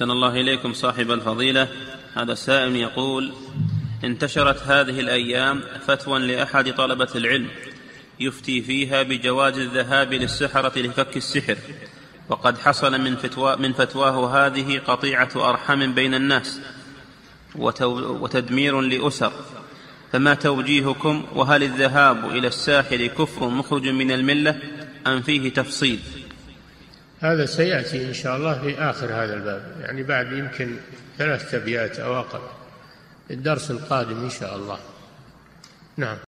أحسن الله إليكم صاحب الفضيلة. هذا سائل يقول: انتشرت هذه الأيام فتوى لأحد طلبة العلم يفتي فيها بجواز الذهاب للسحرة لفك السحر، وقد حصل من فتواه هذه قطيعة أرحام بين الناس وتدمير لأسر، فما توجيهكم؟ وهل الذهاب إلى الساحر كفر مخرج من الملة أم فيه تفصيل؟ هذا سيأتي إن شاء الله في آخر هذا الباب، يعني بعد يمكن 3 أبيات أو أقل، الدرس القادم إن شاء الله. نعم.